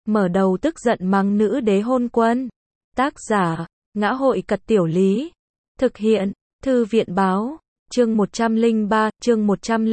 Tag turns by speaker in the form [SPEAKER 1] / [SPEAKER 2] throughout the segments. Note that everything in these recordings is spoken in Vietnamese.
[SPEAKER 1] mở đầu tức giận mắng nữ đế hôn quân. Tác giả, Ngã hội Cật Tiểu Lý. Thực hiện, Thư viện báo. Chương 103, chương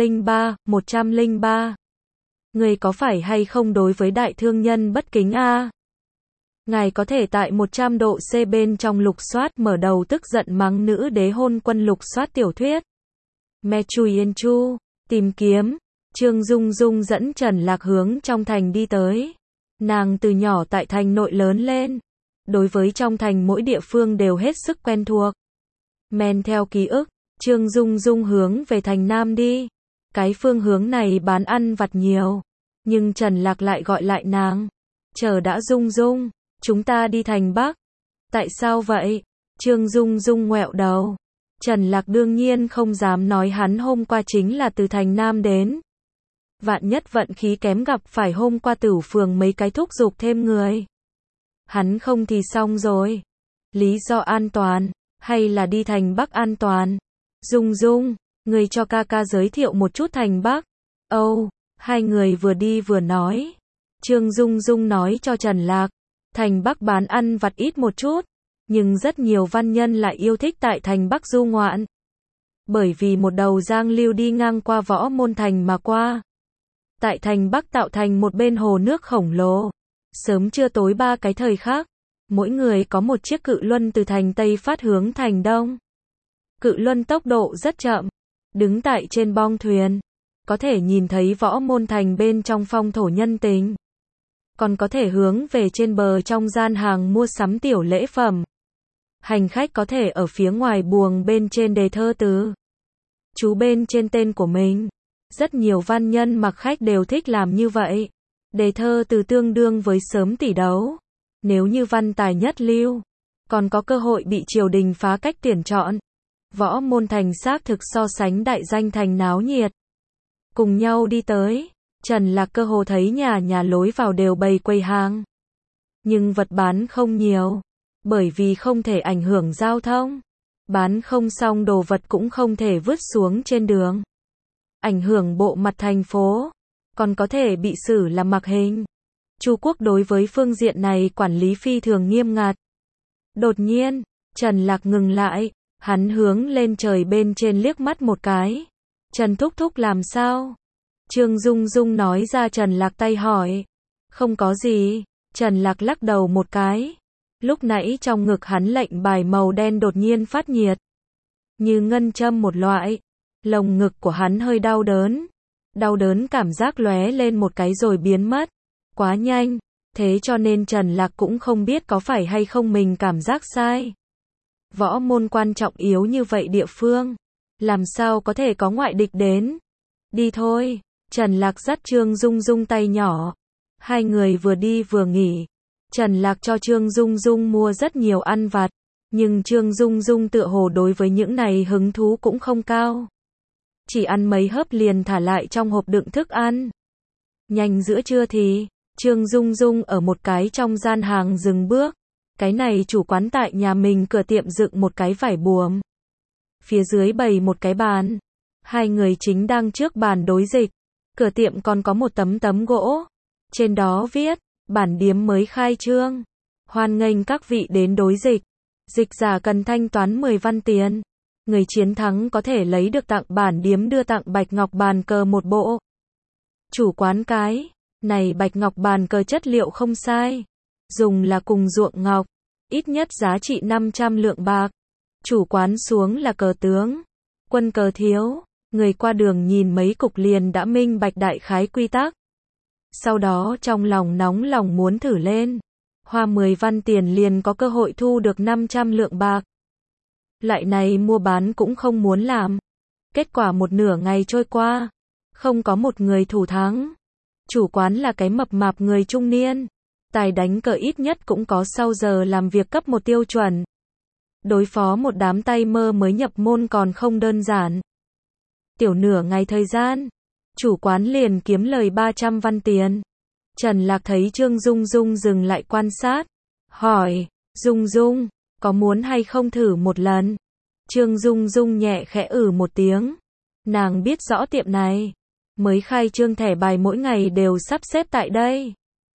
[SPEAKER 1] 103. Người có phải hay không đối với đại thương nhân bất kính a? Ngài có thể tại 100 độ C bên trong lục soát mở đầu tức giận mắng nữ đế hôn quân lục soát tiểu thuyết. Me Chui Yên Chu, tìm kiếm, Trương Dung Dung dẫn Trần Lạc hướng trong thành đi tới. Nàng từ nhỏ tại thành nội lớn lên. Đối với trong thành mỗi địa phương đều hết sức quen thuộc. Men theo ký ức, Trương Dung Dung hướng về thành Nam đi. Cái phương hướng này bán ăn vặt nhiều. Nhưng Trần Lạc lại gọi lại nàng. Chờ đã Dung Dung, chúng ta đi thành Bắc. Tại sao vậy? Trương Dung Dung ngoẹo đầu. Trần Lạc đương nhiên không dám nói hắn hôm qua chính là từ thành Nam đến. Vạn nhất vận khí kém gặp phải hôm qua Tửu phường mấy cái thúc giục thêm người. Hắn không thì xong rồi. Lý do an toàn, hay là đi thành Bắc an toàn? Dung Dung, người cho ca ca giới thiệu một chút thành Bắc. Hai người vừa đi vừa nói. Trương Dung Dung nói cho Trần Lạc, thành Bắc bán ăn vặt ít một chút, nhưng rất nhiều văn nhân lại yêu thích tại thành Bắc du ngoạn. Bởi vì một đầu giang lưu đi ngang qua Võ Môn Thành mà qua. Tại thành Bắc tạo thành một bên hồ nước khổng lồ. Sớm trưa tối ba cái thời khác, mỗi người có một chiếc cự luân từ thành Tây phát hướng thành Đông. Cự luân tốc độ rất chậm, đứng tại trên bong thuyền, có thể nhìn thấy Võ Môn Thành bên trong phong thổ nhân tình. Còn có thể hướng về trên bờ trong gian hàng mua sắm tiểu lễ phẩm. Hành khách có thể ở phía ngoài buồng bên trên đề thơ từ chú bên trên tên của mình. Rất nhiều văn nhân mặc khách đều thích làm như vậy. Đề thơ từ tương đương với sớm tỷ đấu. Nếu như văn tài nhất lưu, còn có cơ hội bị triều đình phá cách tuyển chọn. Võ Môn Thành xác thực so sánh đại danh thành náo nhiệt. Cùng nhau đi tới, Trần Lạc cơ hồ thấy nhà nhà lối vào đều bày quầy hàng. Nhưng vật bán không nhiều, bởi vì không thể ảnh hưởng giao thông. Bán không xong đồ vật cũng không thể vứt xuống trên đường. Ảnh hưởng bộ mặt thành phố, còn có thể bị xử làm mặc hình. Chu quốc đối với phương diện này quản lý phi thường nghiêm ngặt. Đột nhiên, Trần Lạc ngừng lại, hắn hướng lên trời bên trên liếc mắt một cái. Trần Thúc Thúc làm sao? Trương Dung Dung nói ra. Trần Lạc tay hỏi. Không có gì. Trần Lạc lắc đầu một cái. Lúc nãy trong ngực hắn lệnh bài màu đen đột nhiên phát nhiệt. Như ngân châm một loại. Lồng ngực của hắn hơi đau đớn. Đau đớn cảm giác lóe lên một cái rồi biến mất. Quá nhanh. Thế cho nên Trần Lạc cũng không biết có phải hay không mình cảm giác sai. Võ môn quan trọng yếu như vậy địa phương. Làm sao có thể có ngoại địch đến. Đi thôi. Trần Lạc dắt Trương Dung Dung tay nhỏ. Hai người vừa đi vừa nghỉ. Trần Lạc cho Trương Dung Dung mua rất nhiều ăn vặt. Nhưng Trương Dung Dung tựa hồ đối với những này hứng thú cũng không cao. Chỉ ăn mấy hớp liền thả lại trong hộp đựng thức ăn. Nhanh giữa trưa thì, Trương Dung Dung ở một cái trong gian hàng dừng bước. Cái này chủ quán tại nhà mình cửa tiệm dựng một cái vải buồm. Phía dưới bày một cái bàn. Hai người chính đang trước bàn đối dịch. Cửa tiệm còn có một tấm gỗ. Trên đó viết, bản điếm mới khai trương. Hoan nghênh các vị đến đối dịch. Dịch giả cần thanh toán 10 văn tiền. Người chiến thắng có thể lấy được tặng bản điếm đưa tặng bạch ngọc bàn cờ một bộ. Chủ quán cái này bạch ngọc bàn cờ chất liệu không sai. Dùng là cùng ruộng ngọc. Ít nhất giá trị 500 lượng bạc. Chủ quán xuống là cờ tướng. Quân cờ thiếu. Người qua đường nhìn mấy cục liền đã minh bạch đại khái quy tắc. Sau đó trong lòng nóng lòng muốn thử lên. Hoa 10 văn tiền liền có cơ hội thu được 500 lượng bạc. Lại này mua bán cũng không muốn làm. Kết quả một nửa ngày trôi qua. Không có một người thủ thắng. Chủ quán là cái mập mạp người trung niên. Tài đánh cờ ít nhất cũng có sau giờ làm việc cấp 1 tiêu chuẩn. Đối phó một đám tay mơ mới nhập môn còn không đơn giản. Tiểu nửa ngày thời gian, chủ quán liền kiếm lời 300 văn tiền. Trần Lạc thấy Trương Dung Dung dừng lại quan sát. Hỏi, Dung Dung, có muốn hay không thử một lần? Trương Dung Dung nhẹ khẽ một tiếng. Nàng biết rõ tiệm này. Mới khai trương thẻ bài mỗi ngày đều sắp xếp tại đây.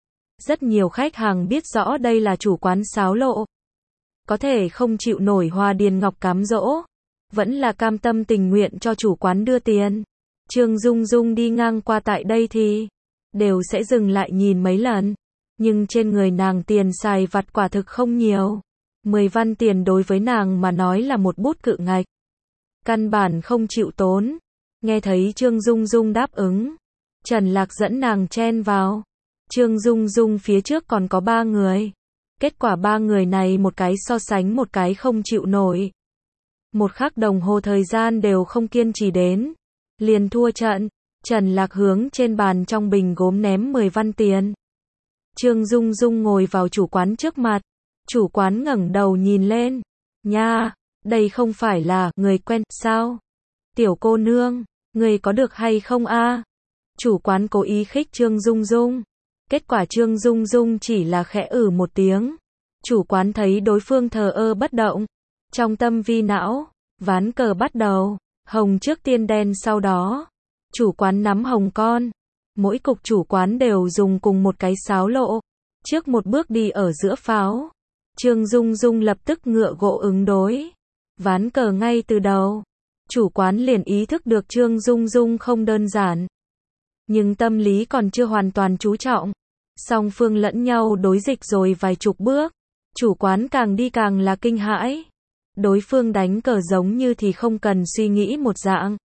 [SPEAKER 1] Rất nhiều khách hàng biết rõ đây là chủ quán xáo lộ. Có thể không chịu nổi Hoa Điền Ngọc cám dỗ, vẫn là cam tâm tình nguyện cho chủ quán đưa tiền. Trương Dung Dung đi ngang qua tại đây thì đều sẽ dừng lại nhìn mấy lần. Nhưng trên người nàng tiền xài vặt quả thực không nhiều. 10 văn tiền đối với nàng mà nói là một bút cự ngạch. Căn bản không chịu tốn. Nghe thấy Trương Dung Dung đáp ứng, Trần Lạc dẫn nàng chen vào. Trương Dung Dung phía trước còn có 3 người. Kết quả 3 người này một cái so sánh một cái không chịu nổi. Một khắc đồng hồ thời gian đều không kiên trì đến. Liền thua trận. Trần Lạc hướng trên bàn trong bình gốm ném 10 văn tiền. Trương Dung Dung ngồi vào chủ quán trước mặt. Chủ quán ngẩng đầu nhìn lên. Nha, đây không phải là người quen sao? Tiểu cô nương, người có được hay không a? Chủ quán cố ý khích Trương Dung Dung. Kết quả Trương Dung Dung chỉ là khẽ một tiếng. Chủ quán thấy đối phương thờ ơ bất động. Trong tâm vi não, ván cờ bắt đầu. Hồng trước tiên đen sau đó. Chủ quán nắm hồng con. Mỗi cục chủ quán đều dùng cùng một cái sáo lộ. Trước một bước đi ở giữa pháo. Trương Dung Dung lập tức ngựa gỗ ứng đối. Ván cờ ngay từ đầu. Chủ quán liền ý thức được Trương Dung Dung không đơn giản. Nhưng tâm lý còn chưa hoàn toàn chú trọng. Song phương lẫn nhau đối dịch rồi vài chục bước. Chủ quán càng đi càng là kinh hãi. Đối phương đánh cờ giống như thì không cần suy nghĩ một dạng.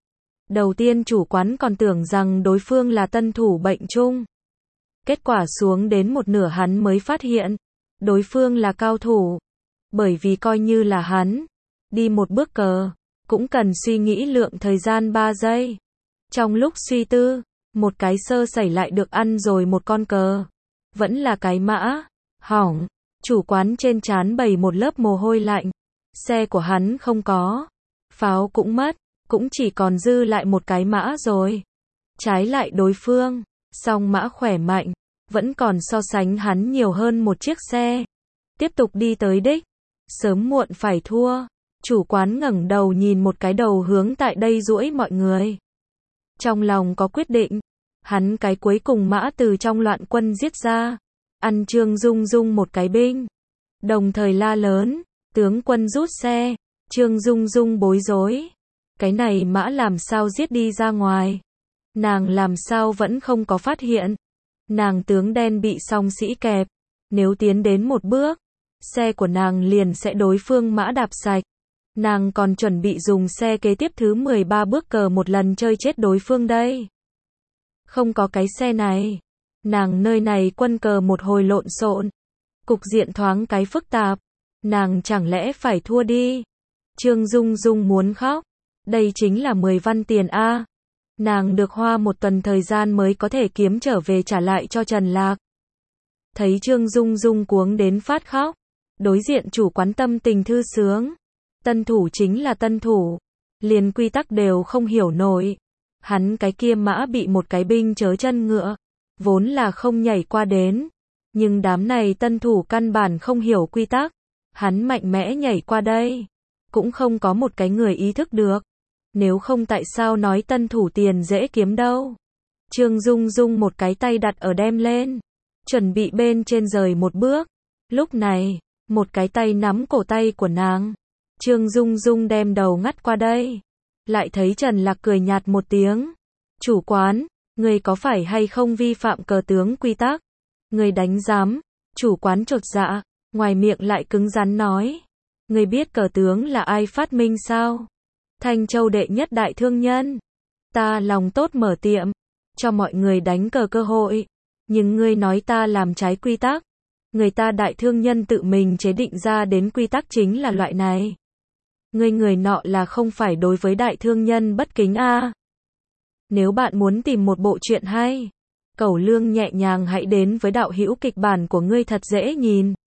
[SPEAKER 1] Đầu tiên chủ quán còn tưởng rằng đối phương là tân thủ bệnh chung. Kết quả xuống đến một nửa hắn mới phát hiện. Đối phương là cao thủ. Bởi vì coi như là hắn đi một bước cờ, cũng cần suy nghĩ lượng thời gian 3 giây. Trong lúc suy tư, một cái sơ sẩy lại được ăn rồi một con cờ. Vẫn là cái mã. Hỏng. Chủ quán trên trán bày một lớp mồ hôi lạnh. Xe của hắn không có. Pháo cũng mất. Cũng chỉ còn dư lại một cái mã rồi. Trái lại đối phương, song mã khỏe mạnh, vẫn còn so sánh hắn nhiều hơn một chiếc xe. Tiếp tục đi tới đích. Sớm muộn phải thua. Chủ quán ngẩng đầu nhìn một cái đầu hướng tại đây duỗi mọi người. Trong lòng có quyết định. Hắn cái cuối cùng mã từ trong loạn quân giết ra. Ăn Trương Dung Dung một cái binh. Đồng thời la lớn. Tướng quân rút xe. Trương Dung Dung bối rối. Cái này mã làm sao giết đi ra ngoài. Nàng làm sao vẫn không có phát hiện. Nàng tướng đen bị song sĩ kẹp. Nếu tiến đến một bước, xe của nàng liền sẽ đối phương mã đạp sạch. Nàng còn chuẩn bị dùng xe kế tiếp thứ 13 bước cờ một lần chơi chết đối phương đây. Không có cái xe này. Nàng nơi này quân cờ một hồi lộn xộn. Cục diện thoáng cái phức tạp. Nàng chẳng lẽ phải thua đi. Trương Dung Dung muốn khóc. Đây chính là 10 văn tiền a. Nàng được hoa một tuần thời gian mới có thể kiếm trở về trả lại cho Trần Lạc. Thấy Trương Dung Dung cuống đến phát khóc. Đối diện chủ quán tâm tình thư sướng. Tân thủ chính là tân thủ. Liền quy tắc đều không hiểu nổi. Hắn cái kia mã bị một cái binh chớ chân ngựa. Vốn là không nhảy qua đến. Nhưng đám này tân thủ căn bản không hiểu quy tắc. Hắn mạnh mẽ nhảy qua đây. Cũng không có một cái người ý thức được. Nếu không tại sao nói tân thủ tiền dễ kiếm đâu. Trương Dung Dung một cái tay đặt ở đem lên. Chuẩn bị bên trên rời một bước. Lúc này, một cái tay nắm cổ tay của nàng. Trương Dung Dung đem đầu ngắt qua đây. Lại thấy Trần Lạc cười nhạt một tiếng. Chủ quán, người có phải hay không vi phạm cờ tướng quy tắc? Người đánh giám. Chủ quán chột dạ, ngoài miệng lại cứng rắn nói. Người biết cờ tướng là ai phát minh sao? Thanh Châu đệ nhất đại thương nhân. Ta lòng tốt mở tiệm, cho mọi người đánh cờ cơ hội. Nhưng ngươi nói ta làm trái quy tắc. Người ta đại thương nhân tự mình chế định ra đến quy tắc chính là loại này. Người nọ là không phải đối với đại thương nhân bất kính a. Nếu bạn muốn tìm một bộ truyện hay, Cẩu Lương nhẹ nhàng hãy đến với đạo hữu kịch bản của ngươi thật dễ nhìn.